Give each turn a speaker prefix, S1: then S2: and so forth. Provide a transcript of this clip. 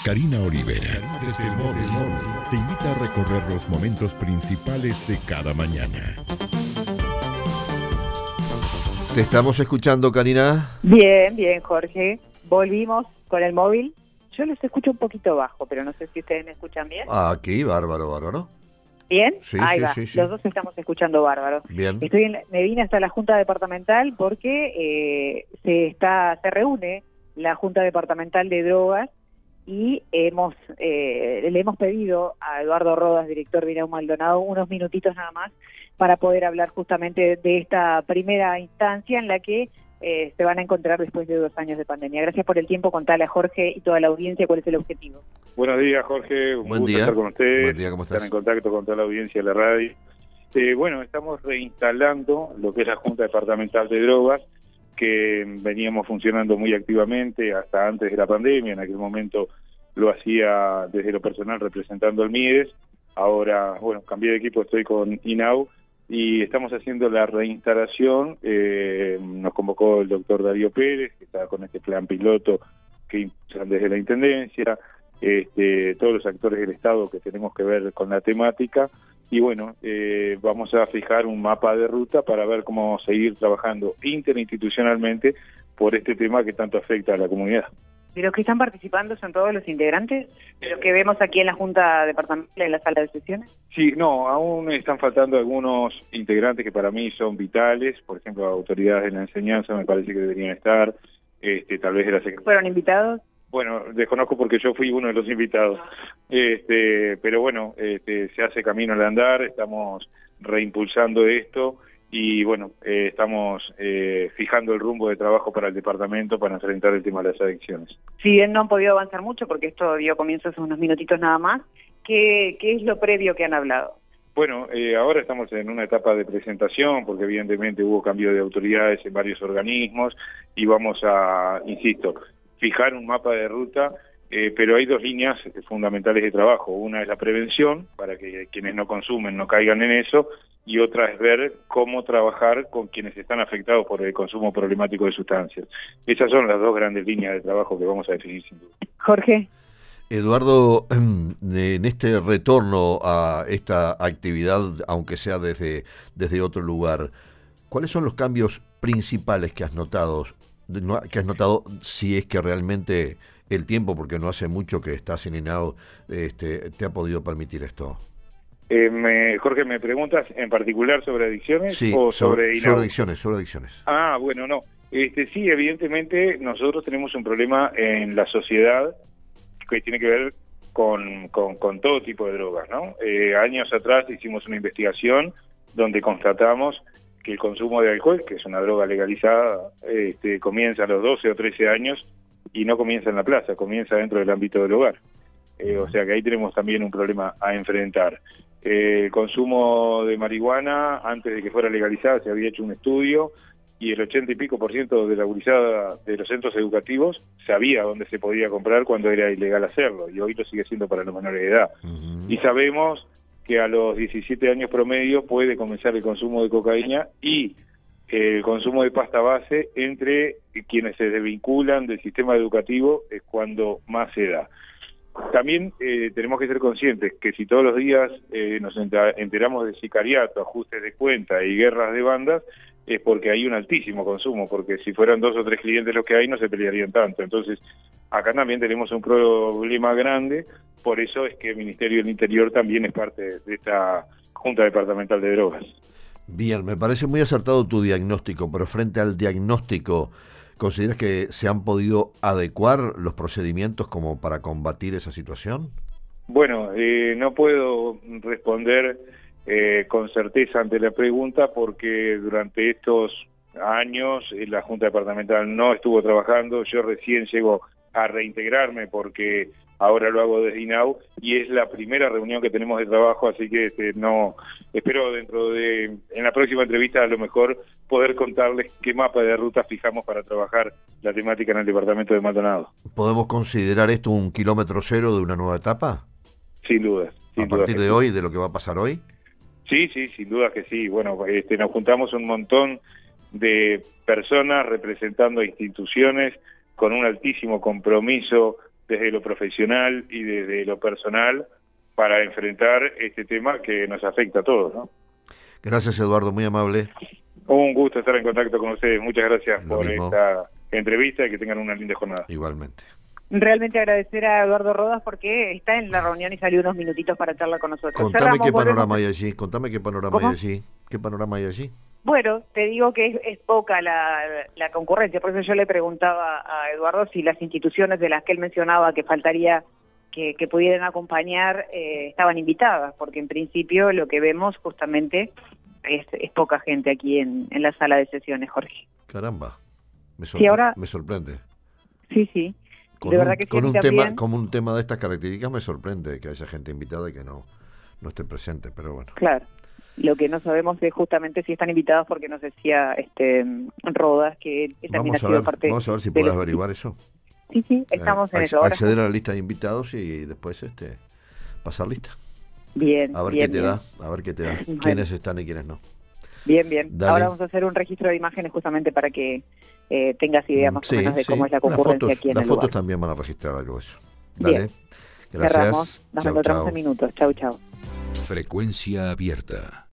S1: Karina Olivera, desde el móvil, te invita a recorrer los momentos principales de cada mañana.
S2: Te estamos escuchando, Karina.
S3: Bien, bien, Jorge. Volvimos con el móvil. Yo los escucho un poquito bajo, pero no sé si ustedes me escuchan bien.
S2: Aquí, bárbaro.
S3: ¿Bien?
S2: Sí,
S3: Ahí
S2: sí,
S3: va.
S2: sí.
S3: Los dos estamos escuchando bárbaro.
S2: Bien.
S3: Me vine hasta la Junta Departamental porque se reúne la Junta Departamental de Drogas y le hemos pedido a Eduardo Rodas, director de INAU Maldonado, unos minutitos nada más para poder hablar justamente de esta primera instancia en la que se van a encontrar después de 2 años de pandemia. Gracias por el tiempo. Contale a Jorge y toda la audiencia cuál es el objetivo.
S4: Buenos días, Jorge. Un
S2: Buen
S4: gusto
S2: día.
S4: estar con ustedes.
S2: Buen día, ¿cómo estás?
S4: Estar en contacto con toda la audiencia de la radio. Bueno, estamos reinstalando lo que es la Junta Departamental de Drogas, que veníamos funcionando muy activamente hasta antes de la pandemia. En aquel momento lo hacía desde lo personal representando al MIDES. Ahora, bueno, cambié de equipo, estoy con INAU y estamos haciendo la reinstalación. Nos convocó el doctor Darío Pérez, que está con este plan piloto que impulsan desde la Intendencia, todos los actores del Estado que tenemos que ver con la temática. Y bueno, vamos a fijar un mapa de ruta para ver cómo seguir trabajando interinstitucionalmente por este tema que tanto afecta a la comunidad.
S3: ¿De los que están participando son todos los integrantes? ¿De los que vemos aquí en la Junta Departamental, en la sala de sesiones?
S4: Sí, no, aún están faltando algunos integrantes que para mí son vitales. Por ejemplo, autoridades de la enseñanza me parece que deberían estar, tal vez de la Secretaría.
S3: ¿Fueron invitados?
S4: Bueno, desconozco porque yo fui uno de los invitados, pero bueno, se hace camino al andar, estamos reimpulsando esto y bueno, estamos fijando el rumbo de trabajo para el departamento para enfrentar el tema de las adicciones.
S3: Si bien no han podido avanzar mucho, porque esto dio comienzo hace unos minutitos nada más, ¿qué es lo previo que han hablado?
S4: Bueno, ahora estamos en una etapa de presentación, porque evidentemente hubo cambio de autoridades en varios organismos y vamos a, insisto, fijar un mapa de ruta, pero hay 2 líneas fundamentales de trabajo. Una es la prevención, para que quienes no consumen no caigan en eso, y otra es ver cómo trabajar con quienes están afectados por el consumo problemático de sustancias. Esas son las 2 grandes líneas de trabajo que vamos a definir sin duda.
S3: Jorge.
S2: Eduardo, en este retorno a esta actividad, aunque sea desde otro lugar, ¿cuáles son los cambios principales que has notado? Si es que realmente el tiempo, porque no hace mucho que estás en INAU, te ha podido permitir esto.
S4: Jorge, ¿me preguntas en particular sobre adicciones?
S2: Sí,
S4: o sobre
S2: adicciones.
S4: Ah, bueno, no. Sí, evidentemente nosotros tenemos un problema en la sociedad que tiene que ver con todo tipo de drogas, ¿no? Años atrás hicimos una investigación donde constatamos que el consumo de alcohol, que es una droga legalizada, comienza a los 12 o 13 años y no comienza en la plaza, comienza dentro del ámbito del hogar. O sea que ahí tenemos también un problema a enfrentar. El consumo de marihuana, antes de que fuera legalizada, se había hecho un estudio y el 80 y pico % de la gurizada de los centros educativos sabía dónde se podía comprar cuando era ilegal hacerlo, y hoy lo sigue siendo para los menores de edad. Y sabemos que a los 17 años promedio puede comenzar el consumo de cocaína y el consumo de pasta base entre quienes se desvinculan del sistema educativo es cuando más se da. También tenemos que ser conscientes que si todos los días nos enteramos de sicariato, ajustes de cuenta y guerras de bandas, es porque hay un altísimo consumo, porque si fueran 2 o 3 clientes los que hay, no se pelearían tanto. Entonces, acá también tenemos un problema grande, por eso es que el Ministerio del Interior también es parte de esta Junta Departamental de Drogas.
S2: Bien, me parece muy acertado tu diagnóstico, pero frente al diagnóstico, ¿consideras que se han podido adecuar los procedimientos como para combatir esa situación?
S4: Bueno, no puedo responder con certeza ante la pregunta porque durante estos años la Junta Departamental no estuvo trabajando. Yo recién llego a reintegrarme porque ahora lo hago desde INAU y es la primera reunión que tenemos de trabajo, así que no espero en la próxima entrevista a lo mejor poder contarles qué mapa de ruta fijamos para trabajar la temática en el departamento de Maldonado.
S2: ¿Podemos considerar esto un kilómetro cero de una nueva etapa?
S4: Sin duda.
S2: ¿A partir de hoy, de lo que va a pasar hoy?
S4: Sí, sin duda que sí. Bueno, nos juntamos un montón de personas representando a instituciones con un altísimo compromiso desde lo profesional y desde lo personal para enfrentar este tema que nos afecta a todos, ¿no?
S2: Gracias, Eduardo, muy amable.
S4: Un gusto estar en contacto con ustedes. Muchas gracias
S2: Lo
S4: por
S2: mismo.
S4: esta entrevista y que tengan una linda jornada.
S2: Igualmente.
S3: Realmente agradecer a Eduardo Rodas porque está en la reunión y salió unos minutitos para charlar con nosotros.
S2: Contame
S3: Cerramos,
S2: qué
S3: volvemos.
S2: panorama hay allí, contame qué panorama
S3: ¿Cómo?
S2: hay allí. ¿Qué panorama hay allí?
S3: Bueno, te digo que es poca la concurrencia, por eso yo le preguntaba a Eduardo si las instituciones de las que él mencionaba que faltaría que pudieran acompañar estaban invitadas, porque en principio lo que vemos justamente es poca gente aquí en la sala de sesiones, Jorge.
S2: Caramba,
S3: Sí, ahora-
S2: me sorprende.
S3: Sí.
S2: Con
S3: De
S2: un,
S3: verdad que
S2: con
S3: sí,
S2: un
S3: también.
S2: tema, como un tema de estas características me sorprende que haya gente invitada y que no esté presente, pero bueno.
S3: Claro. Lo que no sabemos es justamente si están invitados porque nos decía Rodas que él también ha sido parte.
S2: Vamos a ver si
S3: de
S2: puedes
S3: los-
S2: averiguar eso.
S3: Sí, estamos en eso ahora.
S2: Acceder a la lista de invitados y después pasar lista.
S3: Bien.
S2: A ver
S3: bien,
S2: qué te
S3: bien.
S2: da, a ver qué te da.
S3: Bueno.
S2: Quiénes están y quiénes no.
S3: Bien.
S2: Dale.
S3: Ahora vamos a hacer un registro de imágenes justamente para que tengas idea más o menos de cómo es la concurrencia aquí en
S2: las
S3: el
S2: fotos
S3: lugar.
S2: también van a registrar algo de eso. Dale.
S3: Bien.
S2: Gracias.
S3: Cerramos, nos
S2: Chau,
S3: encontramos
S2: chau.
S3: en minutos. Chau.
S1: Frecuencia abierta.